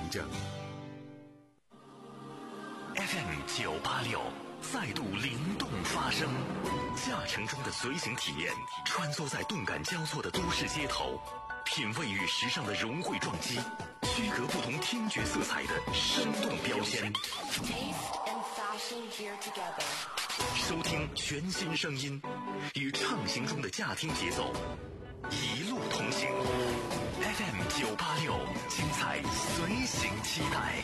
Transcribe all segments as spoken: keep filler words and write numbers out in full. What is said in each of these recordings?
证。F M 九八六再度灵动发声，驾乘中的随行体验，穿梭在动感交错的都市街头，品味与时尚的融汇撞击，区隔不同听觉色彩的生动标签。收听全新声音，与畅行中的驾听节奏，一路同行。F M 九八六，精彩随行期待。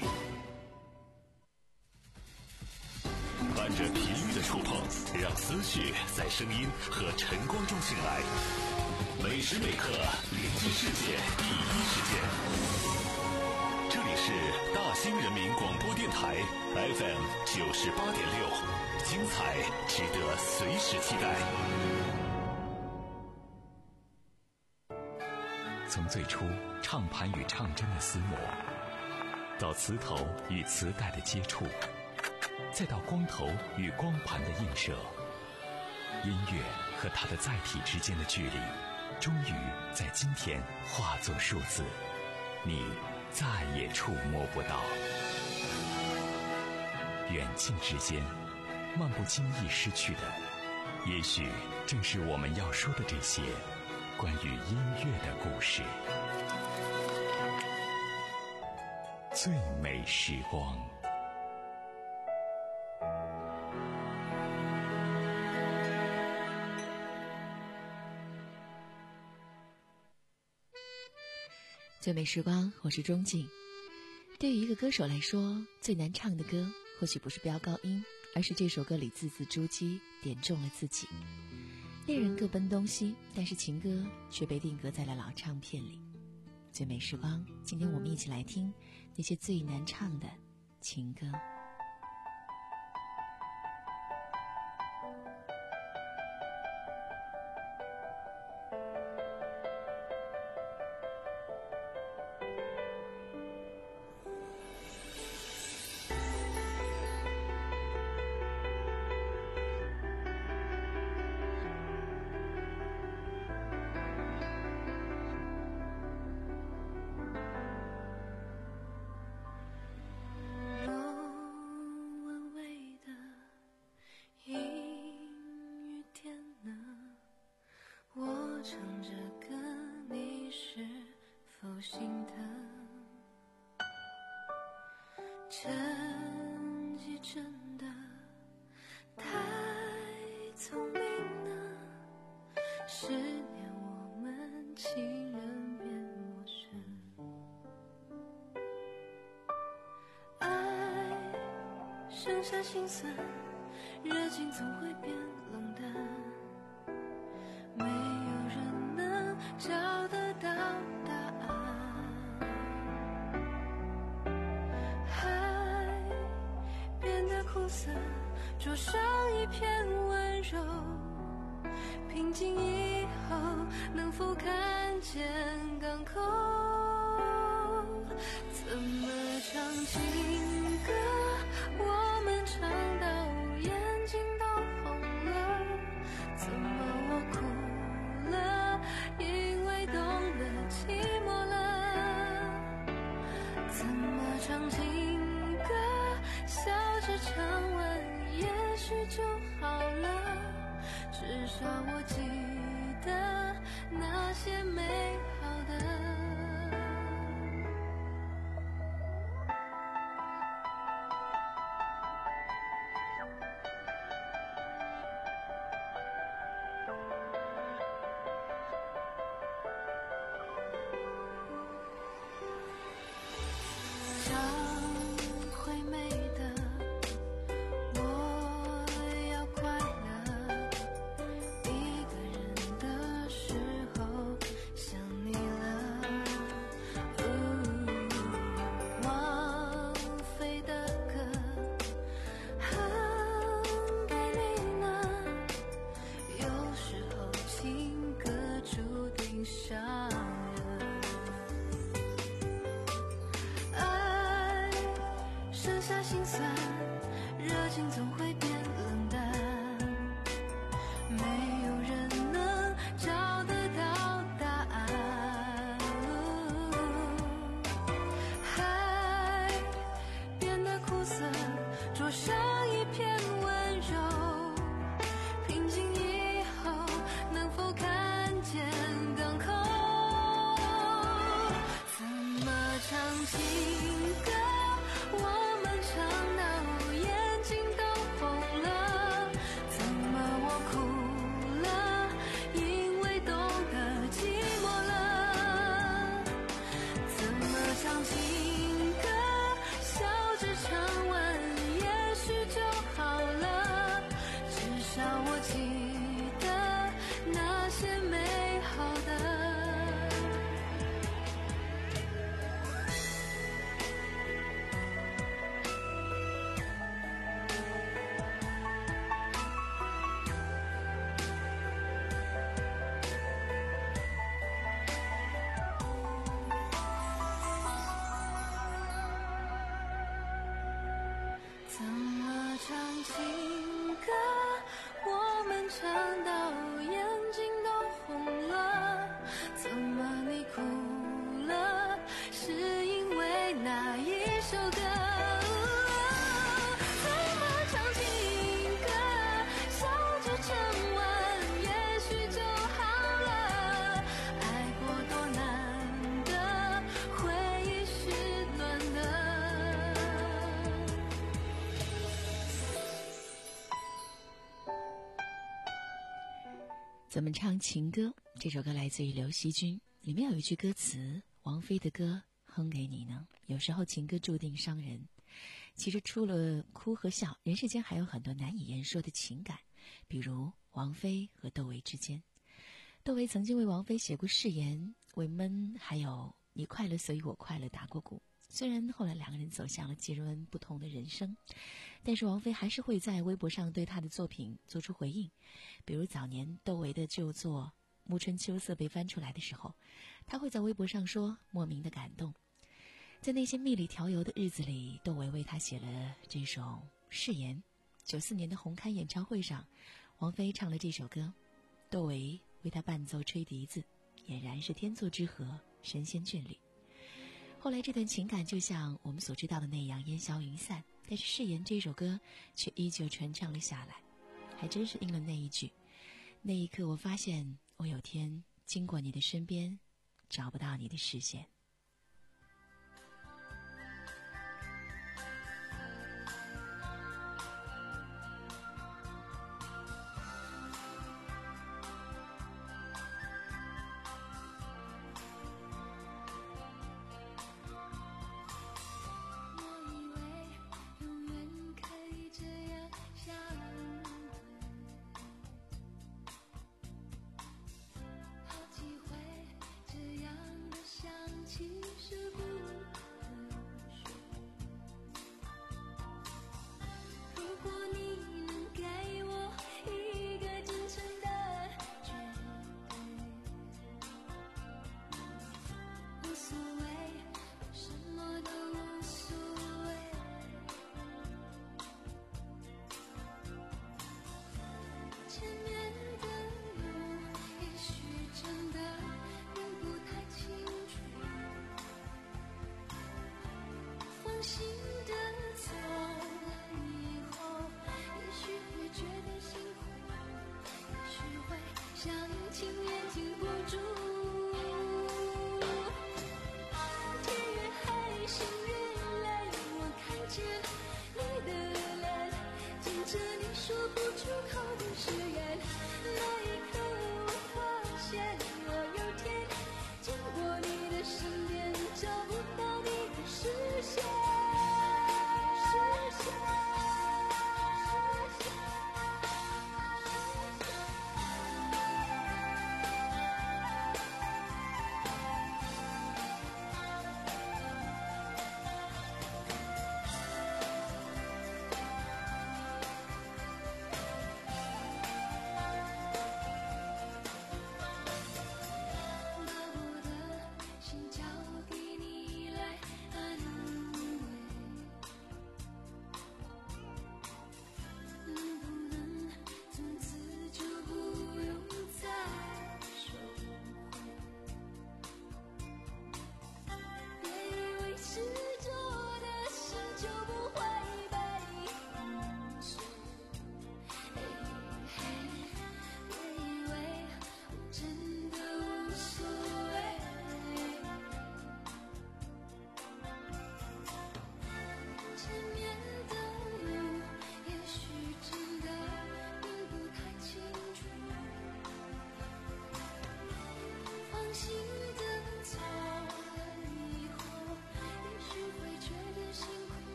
伴着频率的触碰，让思绪在声音和晨光中醒来。每时每刻连接世界第一时间。这里是大兴人民广播电台 F M 九十八点六，精彩值得随时期待。从最初唱盘与唱针的厮磨，到磁头与磁带的接触，再到光头与光盘的映射，音乐和它的载体之间的距离，终于在今天化作数字，你再也触摸不到。远近之间，漫不经意失去的，也许正是我们要说的这些关于音乐的故事。最美时光。 最美时光，我是钟静。对于一个歌手来说，最难唱的歌或许不是飙高音，而是这首歌里字字珠玑，点中了自己。恋人各奔东西，但是情歌却被定格在了老唱片里。最美时光，今天我们一起来听那些最难唱的情歌。 剩下心酸，热情总会变冷淡，没有人能找得到答案。海变得苦涩，灼伤一片温柔，平静以后能否看见港口？怎么唱情歌，我们唱到眼睛都红了，怎么我哭了，因为懂了寂寞了。怎么唱情歌，笑着唱完也许就好了，至少我记得那些美好的。海唱情歌，我们唱到眼睛都红了，怎么我哭了？因为懂得寂寞了。怎么唱情歌，笑着唱完，也许就好了。至少我记得那些美好的。怎么唱情歌，我们唱到眼睛都红了，怎么你哭了？是因为哪一首歌？怎么唱情歌，笑着唱完，也许就好了。爱过多难得，回忆是暖的。 怎么唱情歌？这首歌来自于刘惜君，里面有一句歌词：王菲的歌哼给你呢。有时候情歌注定伤人。其实除了哭和笑，人世间还有很多难以言说的情感，比如王菲和窦唯之间。窦唯曾经为王菲写过誓言，为闷还有你快乐所以我快乐打过鼓。虽然后来两个人走向了截然不同的人生，但是王菲还是会在微博上对她的作品做出回应。比如早年窦唯的旧作《暮春秋色》被翻出来的时候，她会在微博上说莫名的感动。在那些蜜里调油的日子里，窦唯为她写了这首誓言。九四年的红磡演唱会上，王菲唱了这首歌，窦唯为她伴奏吹笛子，俨然是天作之合，神仙眷侣。后来这段情感就像我们所知道的那样烟消云散，但是誓言这首歌却依旧传唱了下来。还真是应了那一句，那一刻我发现我有天经过你的身边，找不到你的视线。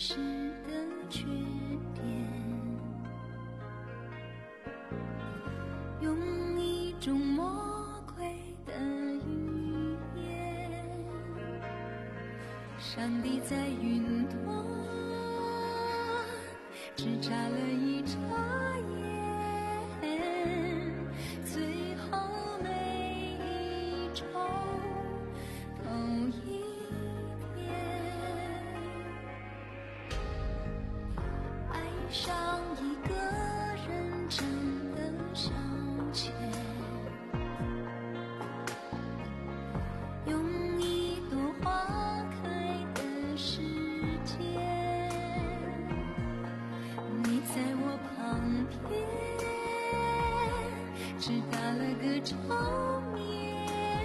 实的缺点，用一种魔鬼的语言，上帝在云端只眨了一眨眼，最后每一周都一点，爱上一个人真的消遣，用一朵花开的时间，你在我旁边只打了个照面，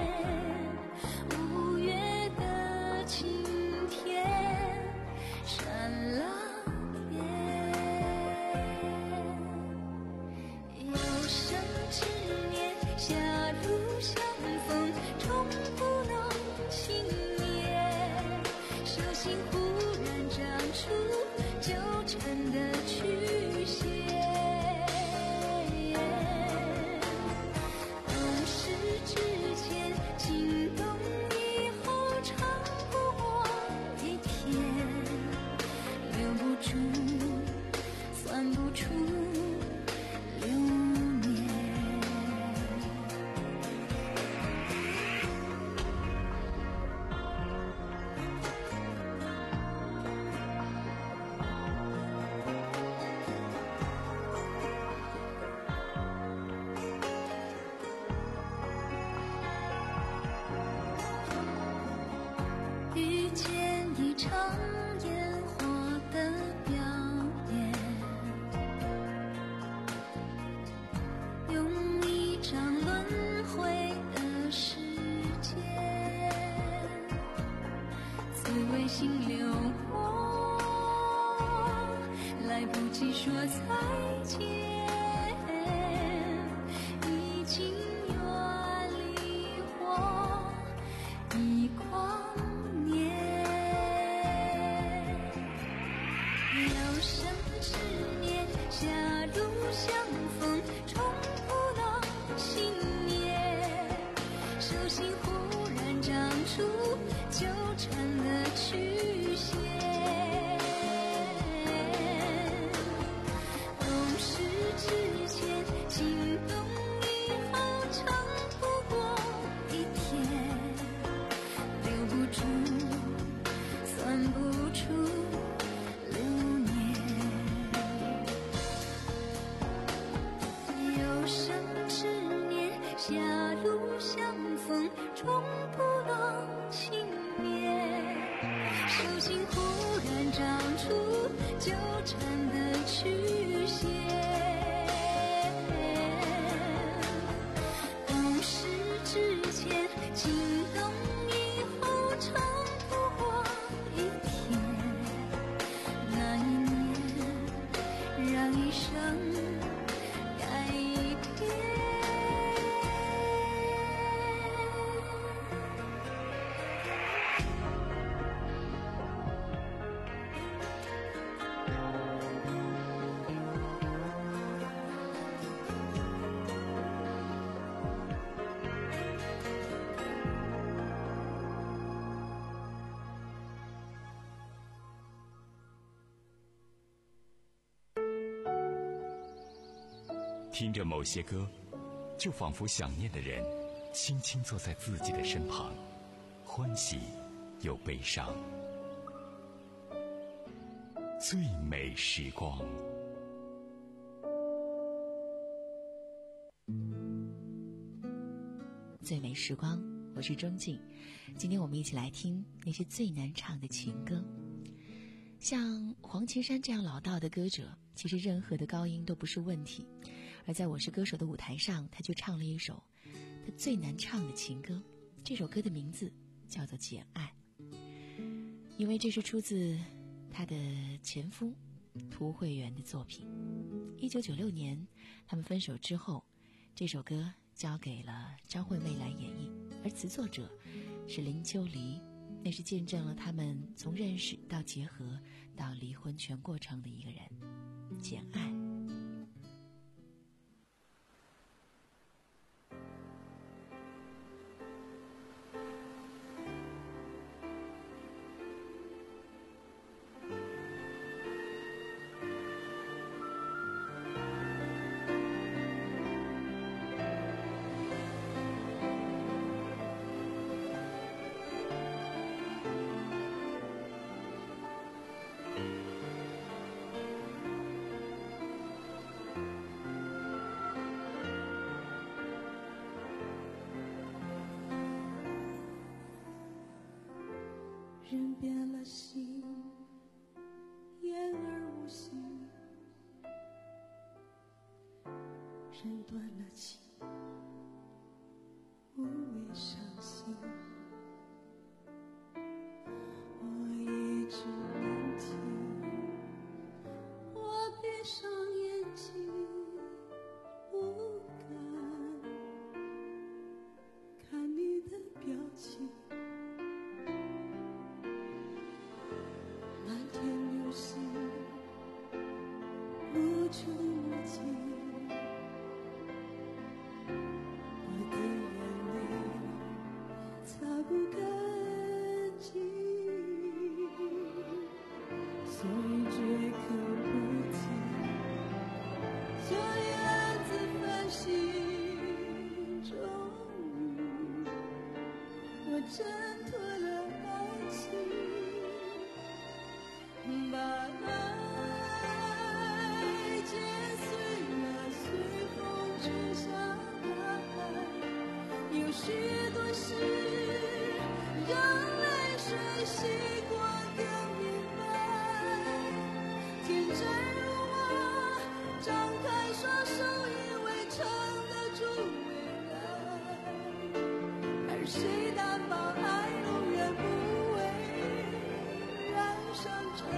五月的晴天闪了眼，有生之年狭路相逢，终不能幸免，手心忽然长出纠缠的曲线，懂事之前心动，以后长不过一天，留不住算不出流年。遇见一场烟花的表演，用一张轮回的时间，滋味心流过，来不及说再见，已经远离我一光年，有生之年狭路相逢，终不能幸免，手心忽然长出纠缠的曲线，懂事之前心动，以后长不过一天，留不住算不出流年，有生之年狭路相逢，终不能幸免，手心忽然长出纠缠的曲线，懂事之前心动，以后长不过一天，那一年让一生改变。 听着某些歌，就仿佛想念的人轻轻坐在自己的身旁，欢喜又悲伤。最美时光。 最美时光，我是钟静。今天我们一起来听那些最难唱的情歌。像黄绮珊这样老道的歌者，其实任何的高音都不是问题，而在我是歌手的舞台上，他就唱了一首他最难唱的情歌。这首歌的名字叫做《简爱》，因为这是出自他的前夫涂慧源的作品。一九九六年他们分手之后，这首歌交给了张惠妹来演绎，而词作者是林秋离。 那是见证了他们从认识到结合到离婚全过程的一个人，简爱。 人变了心，言而无信，人断了情，无谓伤心。我一直聆听，我闭上眼睛，不敢看你的表情。无穷无尽，我的眼泪擦不干净，所以绝口不提，所以暗自反省。终于，我挣脱了爱情，把爱有许多事让泪水洗过更明白，天真如我张开双手以为撑得住未来，而谁担保爱永远不会染上尘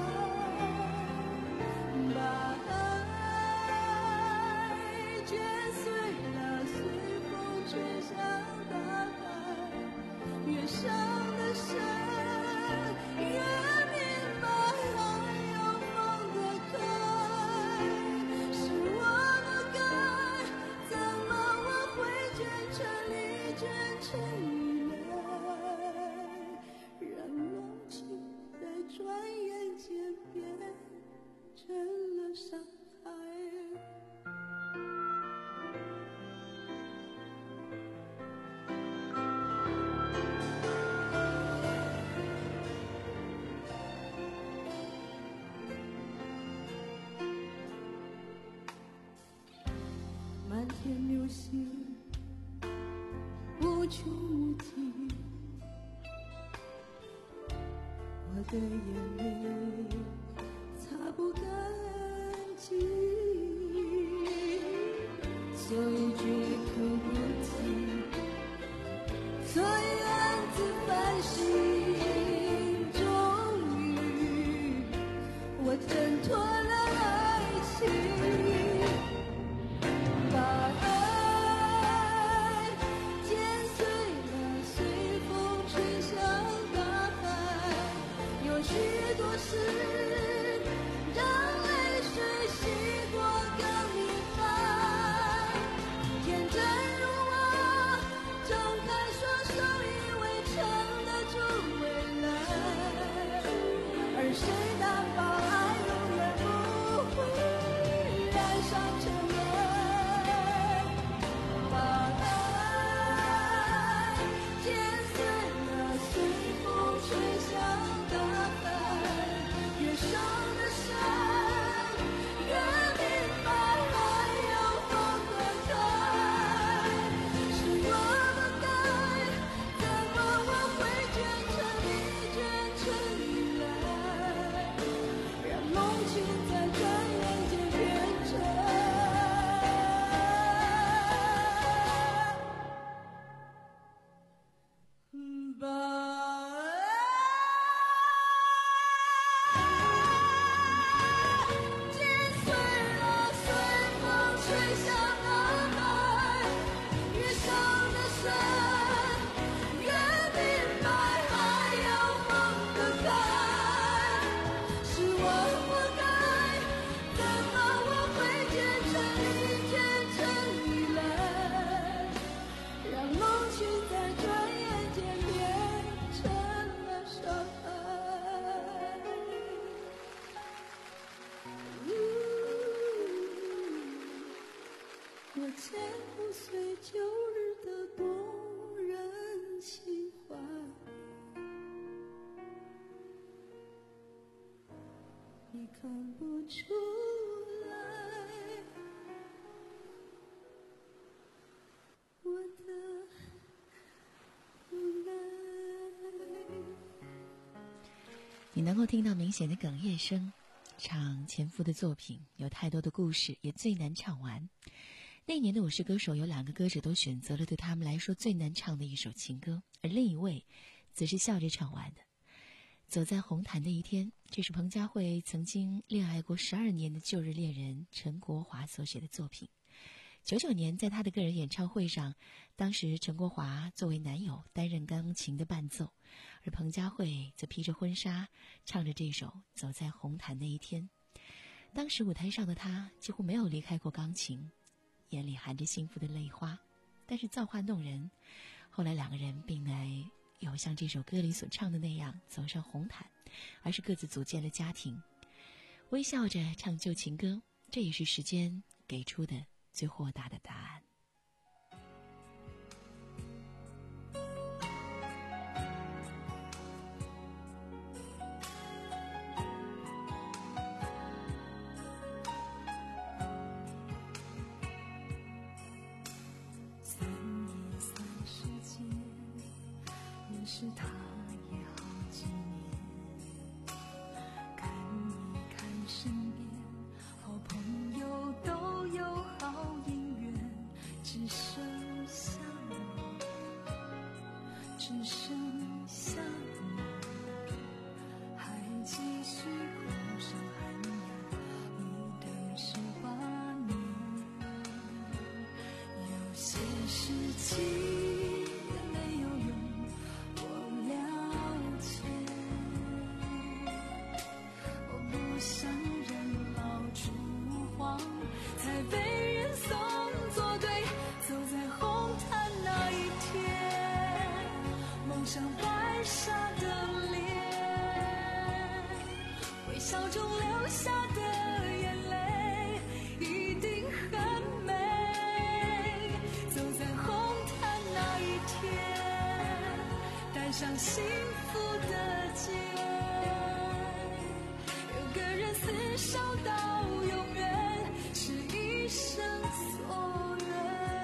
埃，把爱剪碎了随风吹向大海，越伤得深，越明白爱要放得开。是我不该，怎么我会卷成你，卷成雨来，让柔情在转眼间变成了伤害。满天流星无穷无尽，我的眼泪擦不干净，所以绝口不提，所以暗自反省。终于我挣脱了爱情，把爱剪碎了随风吹向大海，有许多事让泪水洗过更明白，天真如我张开双手我见不随旧日的动人情怀，你看不出来我的无奈。 你能够听到明显的哽咽声，唱前夫的作品有太多的故事，也最难唱完。那年的我是歌手，有两个歌者都选择了对他们来说最难唱的一首情歌，而另一位则是笑着唱完的。走在红毯的一天，这是彭佳慧曾经恋爱过十二年的旧日恋人陈国华所写的作品。九九年在他的个人演唱会上，当时陈国华作为男友担任钢琴的伴奏，而彭佳慧则披着婚纱唱着这首走在红毯那一天。当时舞台上的他几乎没有离开过钢琴，眼里含着幸福的泪花，但是造化弄人，后来两个人并没有像这首歌里所唱的那样走上红毯，而是各自组建了家庭，微笑着唱旧情歌，这也是时间给出的最豁达的答案。 三年三十间，认识他也好几年，看一看身边好朋友都有好姻缘，只剩下我，只剩下你，还继续苦守寒窑，一等十八年。有些事情也没有用，我了解，我不想人老珠黄才被人送作对。走在红毯那一天，蒙上白纱的脸，微笑中流下的眼泪一定很美。走在红毯那一天，带上幸福的结，有个人厮守到永远，是一生所愿。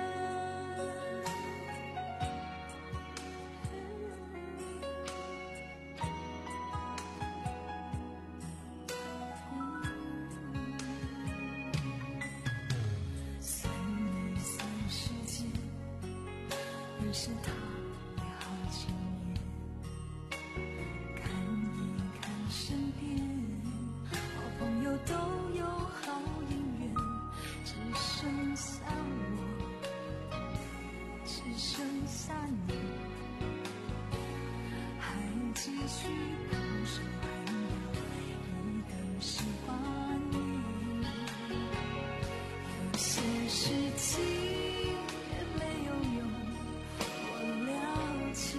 算一算时间，认识他也好几年，看一看身边好朋友都有好姻缘，只剩下我，只剩下你，还继续苦守寒窑，一等十八年。有些事情也没有用，我了解，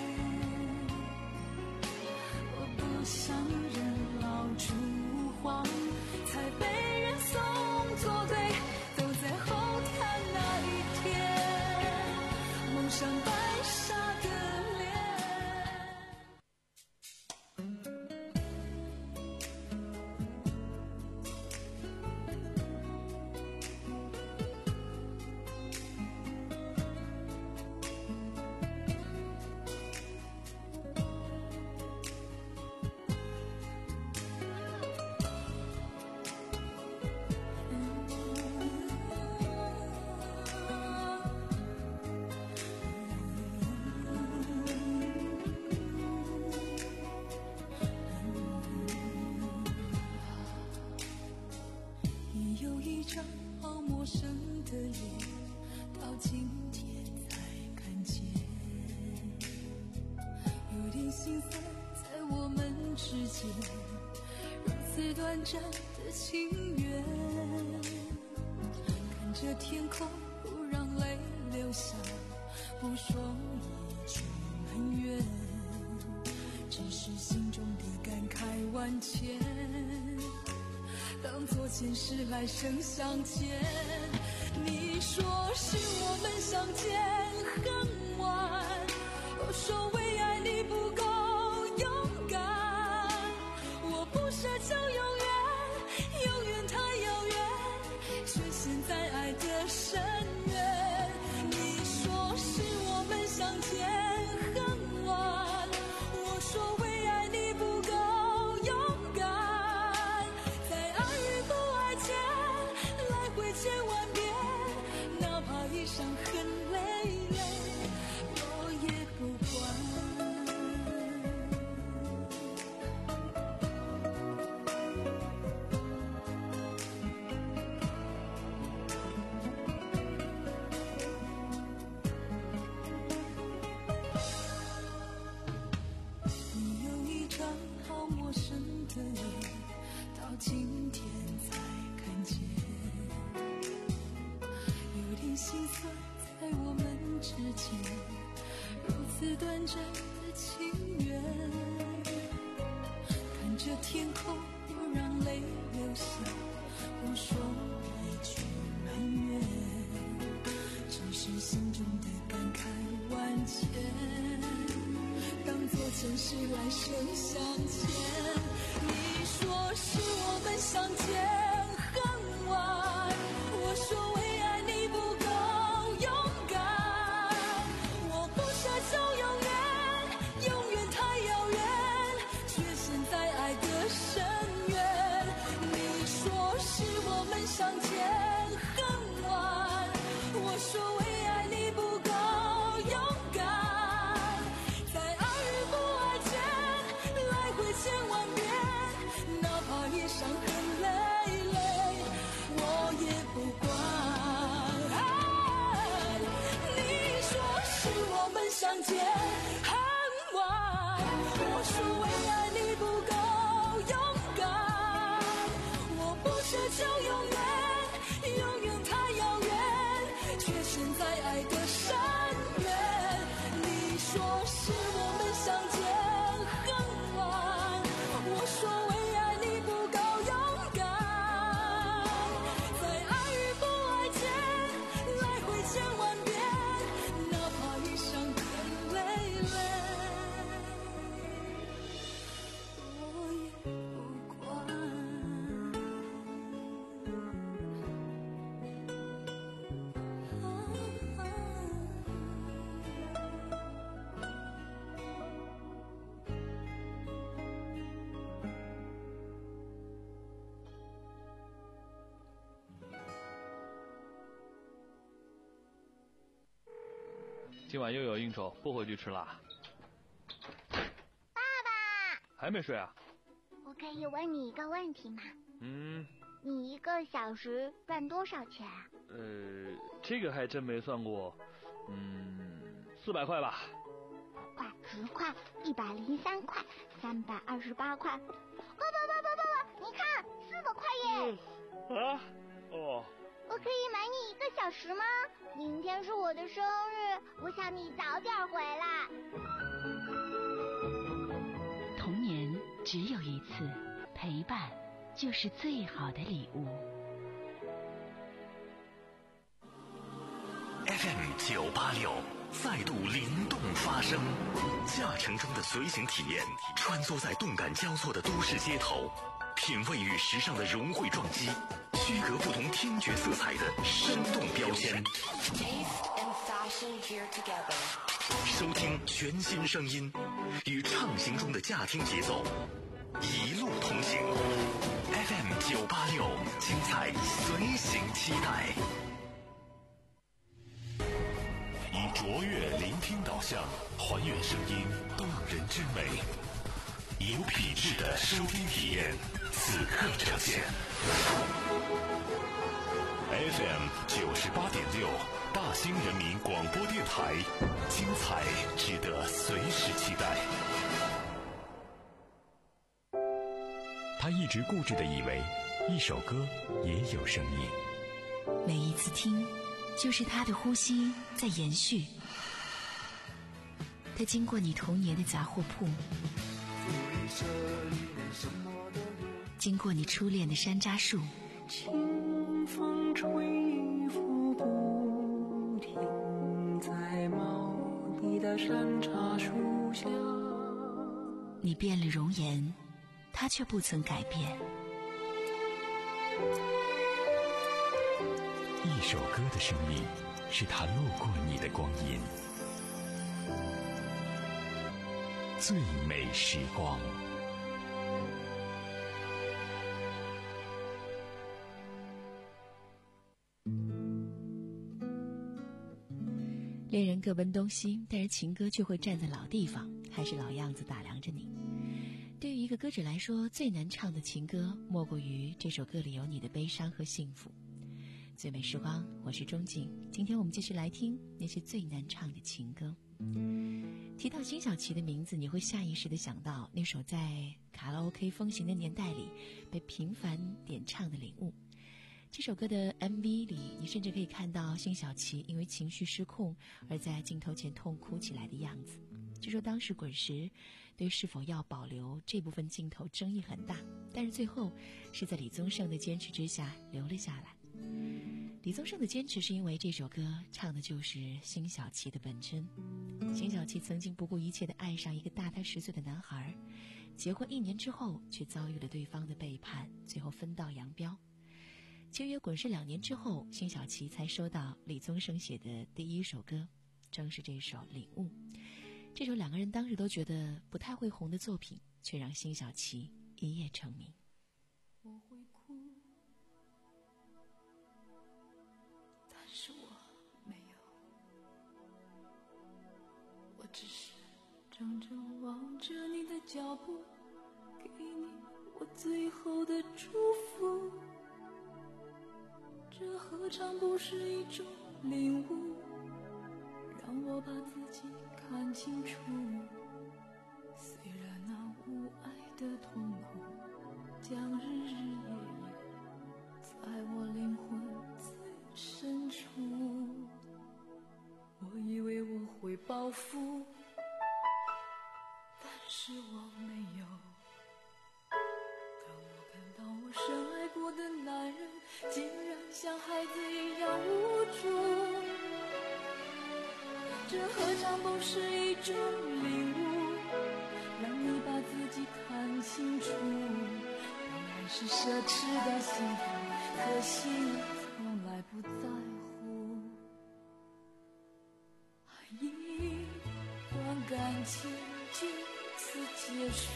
我不想人老珠黄才被人送作对。走在红毯那一天，蒙上白纱的脸。你有一张好陌生的脸，到今天才看见，有点心酸在我们之间，如此短暂的情缘。看着天空不让泪流下，不说一句埋怨，只是心中的感慨万千。 当作前世来生相欠。你说是我们相见恨晚，我说为爱你不够勇敢，我不奢求永远，永远太遥远，却陷在爱的深渊。你说是我们相见恨晚，我说为爱你不够勇敢，在爱与不爱间来回千万遍，哪怕一伤痕累累，我也不管。你有一张好陌生的脸，到今天才看见，有点心酸在我们之间，如此短暂的情缘，看着天空又让泪流下，不说一句埋怨，只是心中的感慨万千，当作前世来生相欠。你说是我们相见恨晚，我说为爱你不够勇敢，我不奢求永远，永远太遥远，却陷在爱的深渊。你说是我们相见恨晚，我说为爱你不够勇敢，在爱与不爱间来回千万遍，哪怕一伤痕累累，我也不管。你说是我们相见恨晚，我说为爱你不够勇敢，我不奢求永远，永远太遥远，却陷在爱的深渊。你说是我们相见恨晚，我说为爱你不够勇敢，在爱与不爱间来回千万遍，哪怕一伤痕累累，我也不管。 今晚又有应酬，不回去吃啦。 爸爸， 还没睡啊？ 我可以问你一个问题吗？ 嗯， 你一个小时赚多少钱啊？ 呃，这个还真没算过。嗯，四百块吧。 块、十块、一百零三块、三百二十八块。爸爸爸爸爸爸，你看，四百块耶！ 啊？哦。 我可以买你一个小时吗？明天是我的生日，我想你早点回来。 童年只有一次，陪伴就是最好的礼物。 F M 九八六再度灵动发声，驾乘中的随行体验，穿梭在动感交错的都市街头，品味与时尚的融汇撞击，区隔不同听觉色彩的生动标签。收听全新声音，与畅行中的驾听节奏，一路同行。F M 九八六，精彩随行期待。以卓越聆听导向，还原声音动人之美，以有品质的收听体验，此刻呈现。F M 九十八点六，大兴人民广播电台，精彩值得随时期待。 他一直固执地以为，一首歌也有生命。 每一次听，就是他的呼吸在延续。他经过你童年的杂货铺， 经过你初恋的山楂树， 清风吹拂不停，在茂密的山楂树下。 你变了容颜，它却不曾改变。 一首歌的生命，是它路过你的光阴。最美时光。 恋人各奔东西，但是情歌却会站在老地方，还是老样子打量着你。对于一个歌者来说，最难唱的情歌莫过于这首歌里有你的悲伤和幸福。最美时光，我是钟景，今天我们继续来听那些最难唱的情歌。提到辛晓琪的名字，你会下意识地想到那首在卡拉 OK 风行的年代里被频繁点唱的《领悟》。这首歌的 M V 里，你甚至可以看到辛晓琪因为情绪失控而在镜头前痛哭起来的样子。据说当时滚石对是否要保留这部分镜头争议很大，但是最后是在李宗盛的坚持之下留了下来。李宗盛的坚持是因为这首歌唱的就是辛晓琪的本真。辛晓琪曾经不顾一切地爱上一个大她十岁的男孩，结婚一年之后却遭遇了对方的背叛，最后分道扬镳。签约滚石两年之后，辛晓琪才收到李宗盛写的第一首歌，正是这首《领悟》。这首两个人当时都觉得不太会红的作品，却让辛晓琪一夜成名。 我会哭，但是我没有，我只是怔怔望着你的脚步，给你我最后的祝福。这何尝不是一种领悟，让我把自己看清楚。虽然那无爱的痛苦将日日夜夜在我灵魂最深处，我以为我会报复，但是我没有。当我看到我深爱过的男人竟然像孩子一样无助，这何尝不是一种领悟，让你把自己看清楚。本来是奢侈的幸福，可惜你从来不在乎。一段感情就此结束，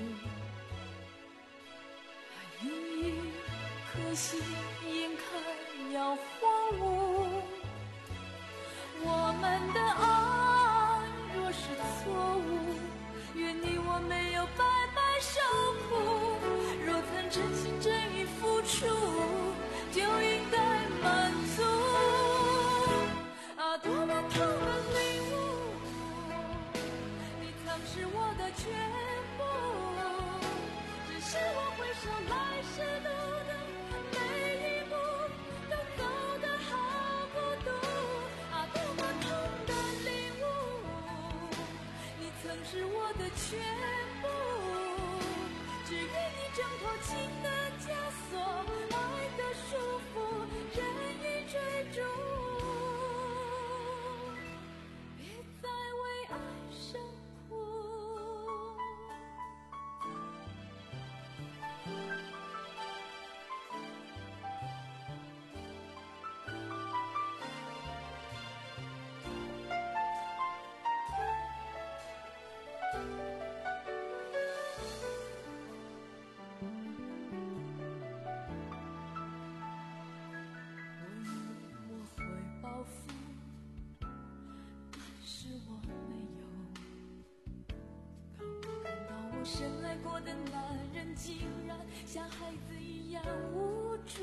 一颗心眼看要荒芜，我们的爱若是错误，愿你我没有白白受苦。若曾真心真意付出，就应该满足。啊，多么痛的领悟，你曾是我的全部，只是我回首来时路的每一步都走得好孤独。啊，多么痛的领悟，你曾是我的全部，只愿你挣脱情的枷锁，爱的束缚，任意追逐，别再为爱生苦。深爱过的男人竟然像孩子一样无助，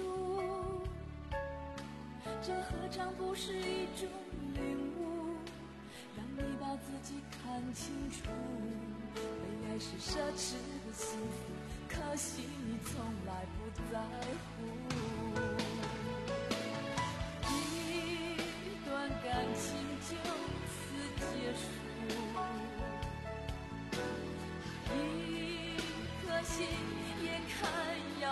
这何尝不是一种领悟，让你把自己看清楚。被爱是奢侈的幸福，可惜你从来不在乎。一段感情就此结束，一颗心眼看要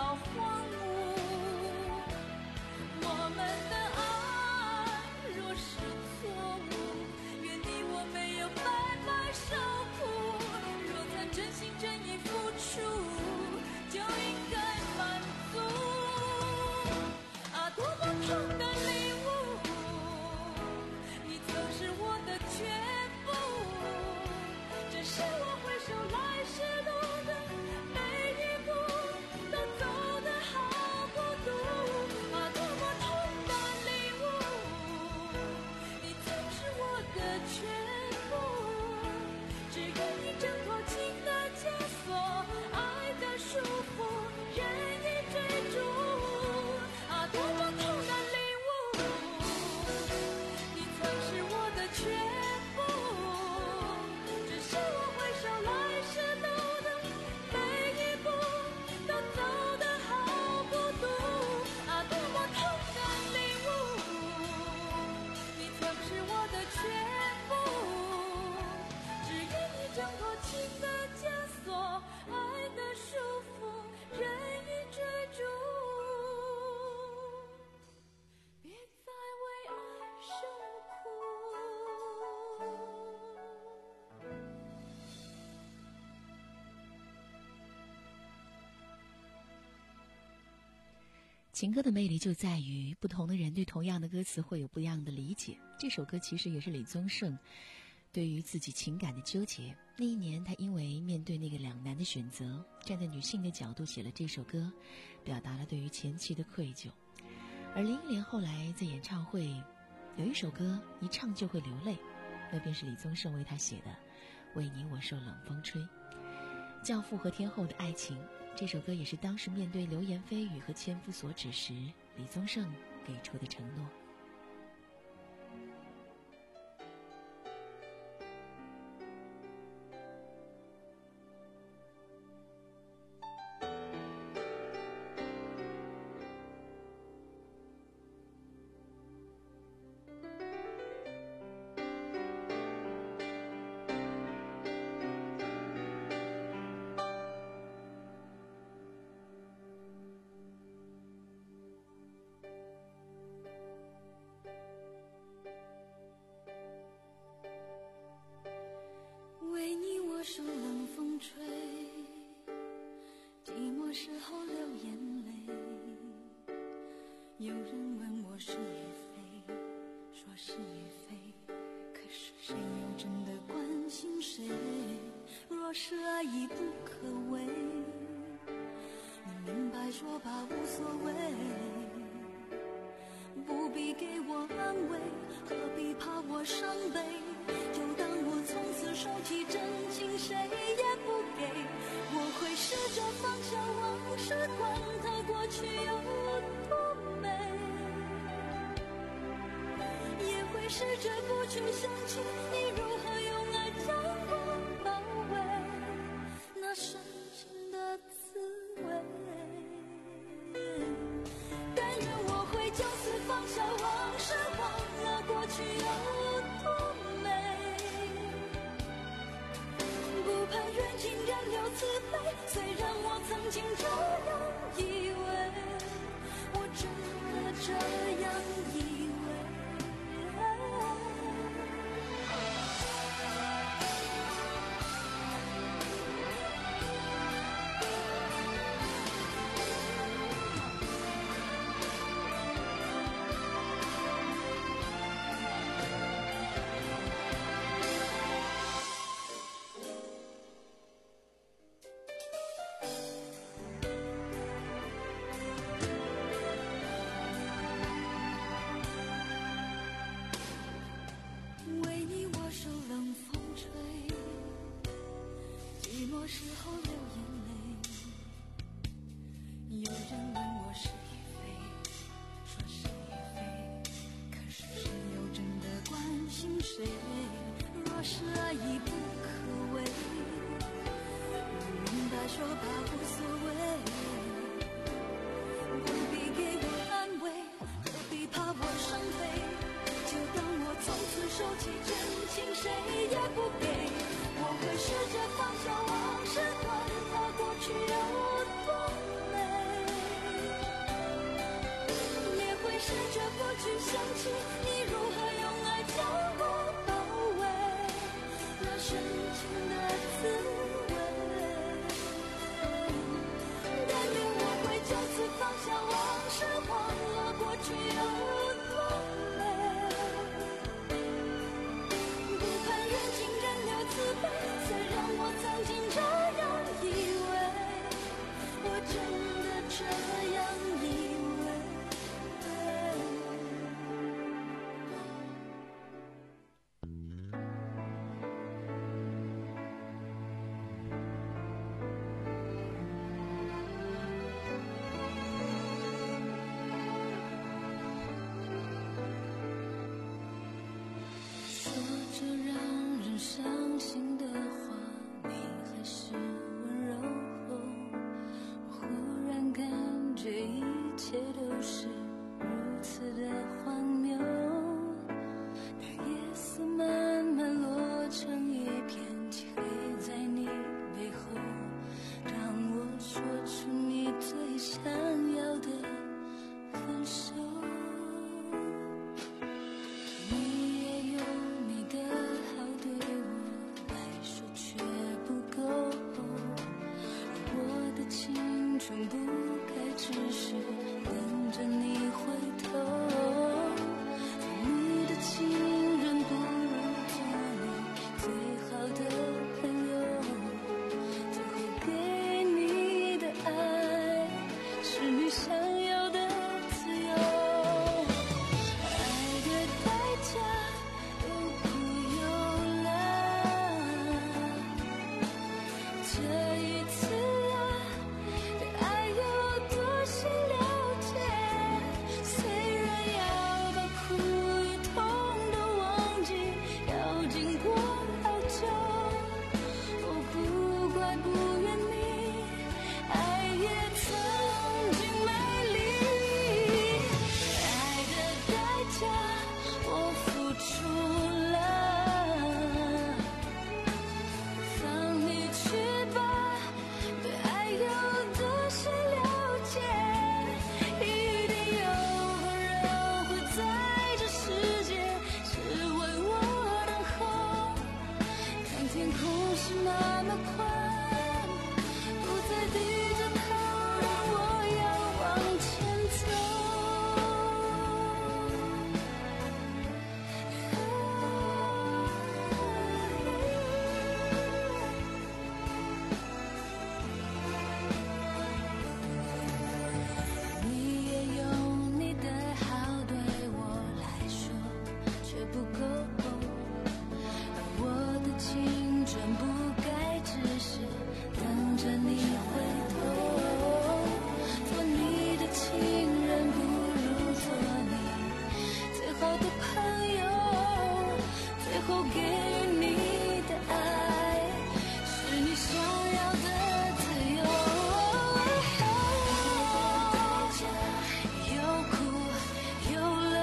情歌的魅力就在于不同的人对同样的歌词会有不一样的理解。这首歌其实也是李宗盛对于自己情感的纠结。那一年他因为面对那个两难的选择，站在女性的角度写了这首歌，表达了对于前妻的愧疚。而林忆莲后来在演唱会有一首歌一唱就会流泪，那便是李宗盛为他写的《为你我受冷风吹》。教父和天后的爱情，这首歌也是当时面对流言蜚语和千夫所指时，李宗盛给出的承诺。 受冷风吹，寂寞时候流眼泪。有人问我是与非，说是与非，可是谁又真的关心谁？若是爱已不可为，你明白说吧，无所谓，不必给我安慰，何必怕我伤悲？就当我从此收起真情，谁也不给。我会试着放下往事，管它过去有多美，也会试着不去想起你如何用爱将我包围，那深情的滋味。但愿我会就此放下往事，忘了过去有多美，不盼缘尽人留慈悲。虽然我曾经这样以为，我真的这样以为。时候流眼泪，有人问我是与非，说是与非，可是谁又真的关心谁？若是爱已不可为，明白说吧，无所谓，不必给我安慰，何必怕我伤悲？就当我从此收起真情，谁也不给。我会试着放下往事，管它过去有多美，也会试着不去想起你如何用爱将我包围，那深情的滋味。但愿我会就此放下往事，忘了过去有多美，不盼缘尽人留慈悲。虽然我曾经这样以为，我真的这样以为。 情真不该只是等着你回头，做你的情人不如做你最好的朋友，最后给予你的爱是你想要的自由。有苦有乐，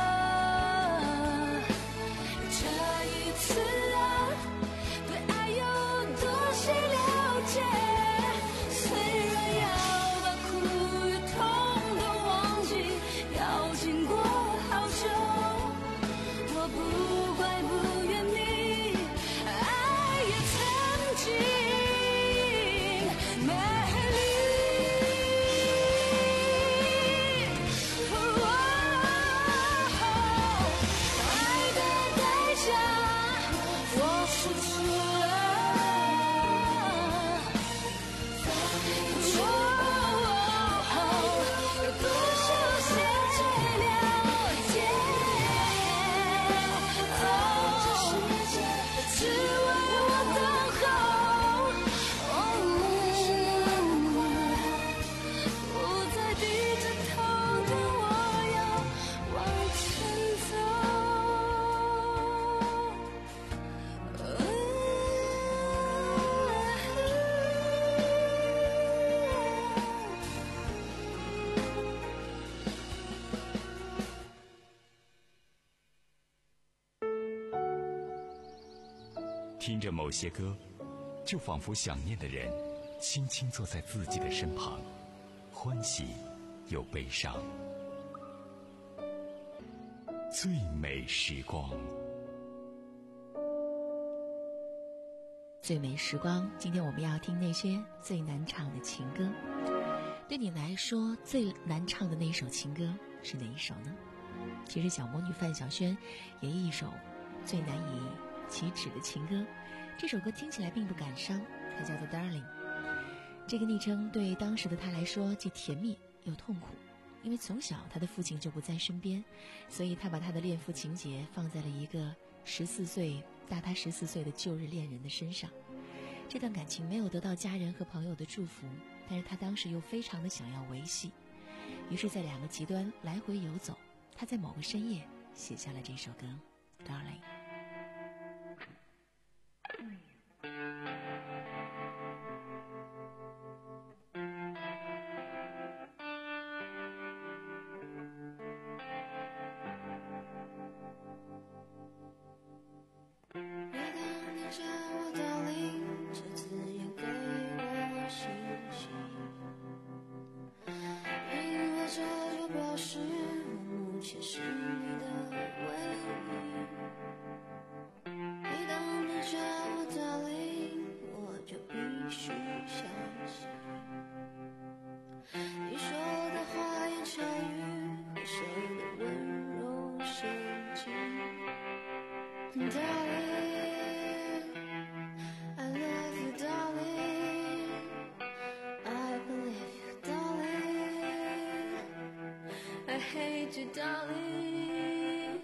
这一次啊，对爱有多谁了解？虽然要把苦与痛都忘记，要经过好久，我不怪不怨你，爱也曾经美丽。哦，爱的代价我付出了，有多少谢谢了解？只为我等候，不再低着头的我要往前听着某些歌，就仿佛想念的人轻轻坐在自己的身旁，欢喜又悲伤。最美时光， 最美时光，今天我们要听那些最难唱的情歌。对你来说，最难唱的那一首情歌是哪一首呢？其实小魔女范晓萱也一首最难以启齿的情歌，这首歌听起来并不感伤，它叫做 Darling。 这个昵称对当时的她来说既甜蜜又痛苦，因为从小她的父亲就不在身边，所以她把她的恋父情节放在了一个十四岁大她十四岁的旧日恋人的身上。这段感情没有得到家人和朋友的祝福，但是她当时又非常的想要维系，于是在两个极端来回游走，她在某个深夜写下了这首歌 Darling。 Darling,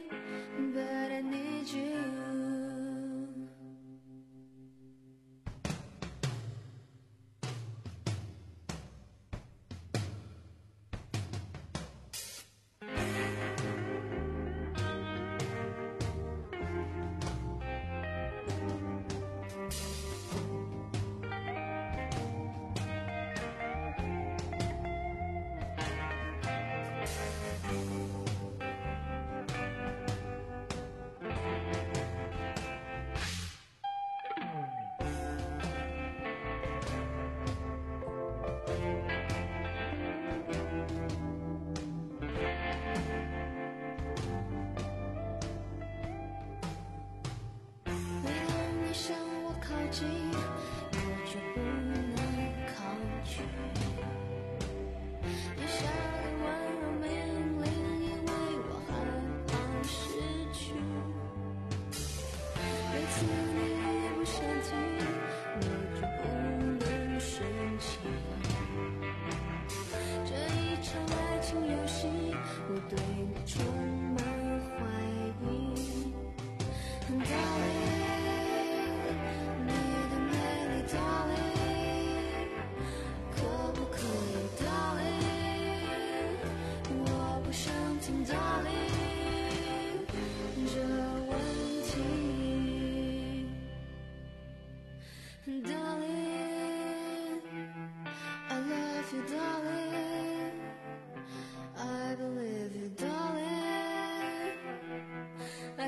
but I need you. 我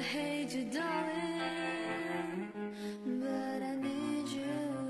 I hate you, darling, but I need you.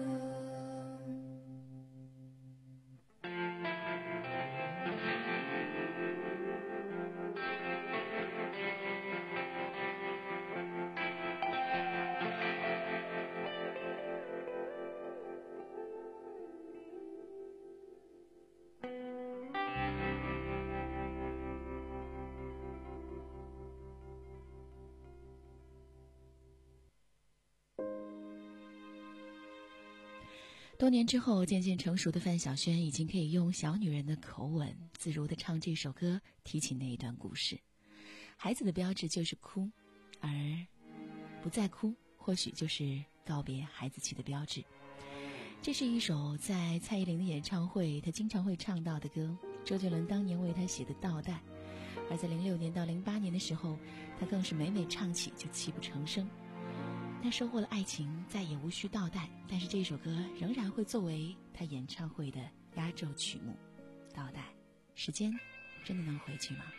多年之后，渐渐成熟的范晓萱已经可以用小女人的口吻，自如地唱这首歌，提起那一段故事。孩子的标志就是哭，而不再哭，或许就是告别孩子气的标志。这是一首在蔡依林的演唱会她经常会唱到的歌，周杰伦当年为她写的倒带，而在零六年到零八年的时候，她更是每每唱起就泣不成声。他收获了爱情，再也无需倒带，但是这首歌仍然会作为他演唱会的压轴曲目。倒带，时间真的能回去吗？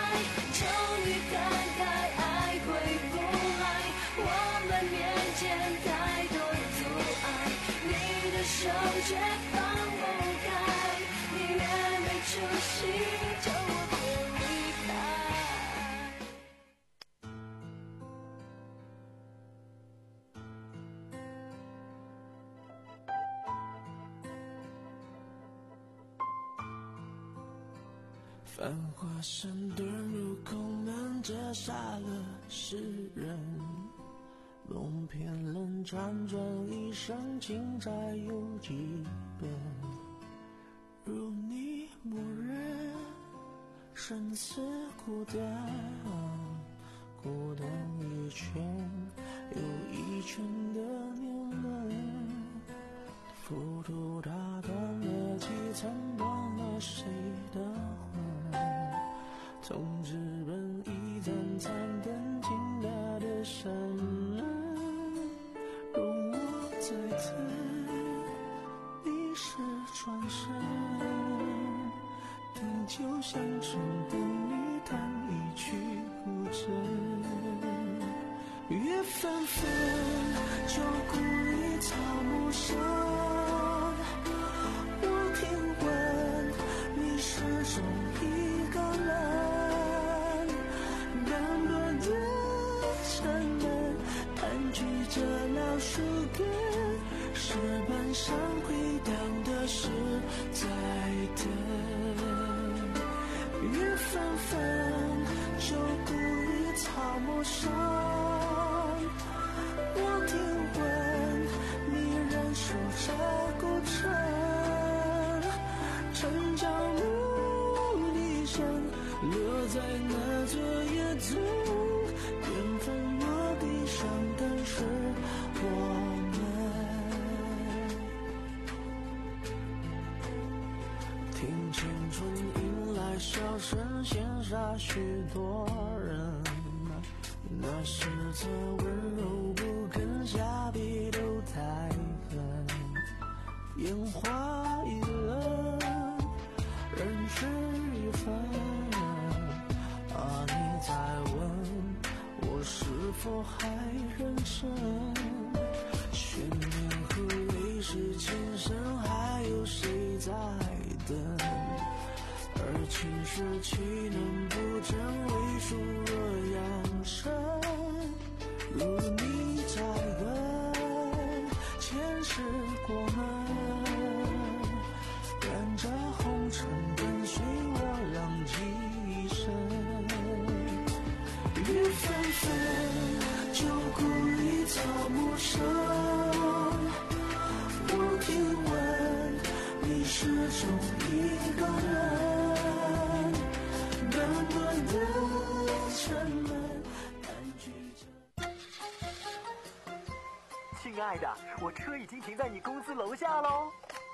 见手绝放不开，你越没出息，叫我别离开。 繁华山遁入空门，折煞了世人。梦偏冷，辗转一生，情债有几本？如你默认，生死孤单，孤单一圈又一圈的年轮，浮屠打断了几层，断了谁的魂？从纸本一盏残灯，倾大的山门，容我再次迷失转身，定就像成本里弹一曲古筝，月纷纷，就故意草木深。我听闻你始终一个人，单薄的沉闷，盘踞着老树根，石板上回荡的是在等。月纷纷，就故意草木深。我听闻你仍守着古城，城郊牧笛声落在那座野村，缘分落地上的是我们。听青春迎来笑声，羡煞许多人。那是这温柔不肯下笔都太狠，烟花易冷，人事已分。啊，你再问我是否还认真？悬念和泪是情深，还有谁在等？而情是岂能不真？为数若扬尘。如你在问，前世过门，染着红尘，跟随我浪迹一生。雨纷纷，就故意草木深。我听闻你始终一个人，淡淡的沉闷，盘踞着。 亲爱的，我车已经停在你公司楼下喽。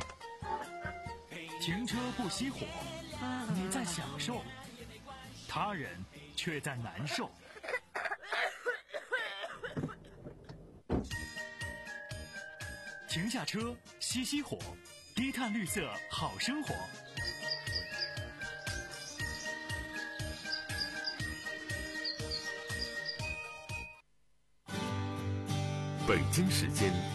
停车不熄火，你在享受，他人却在难受。停下车，熄熄火，低碳绿色好生活。 北京时间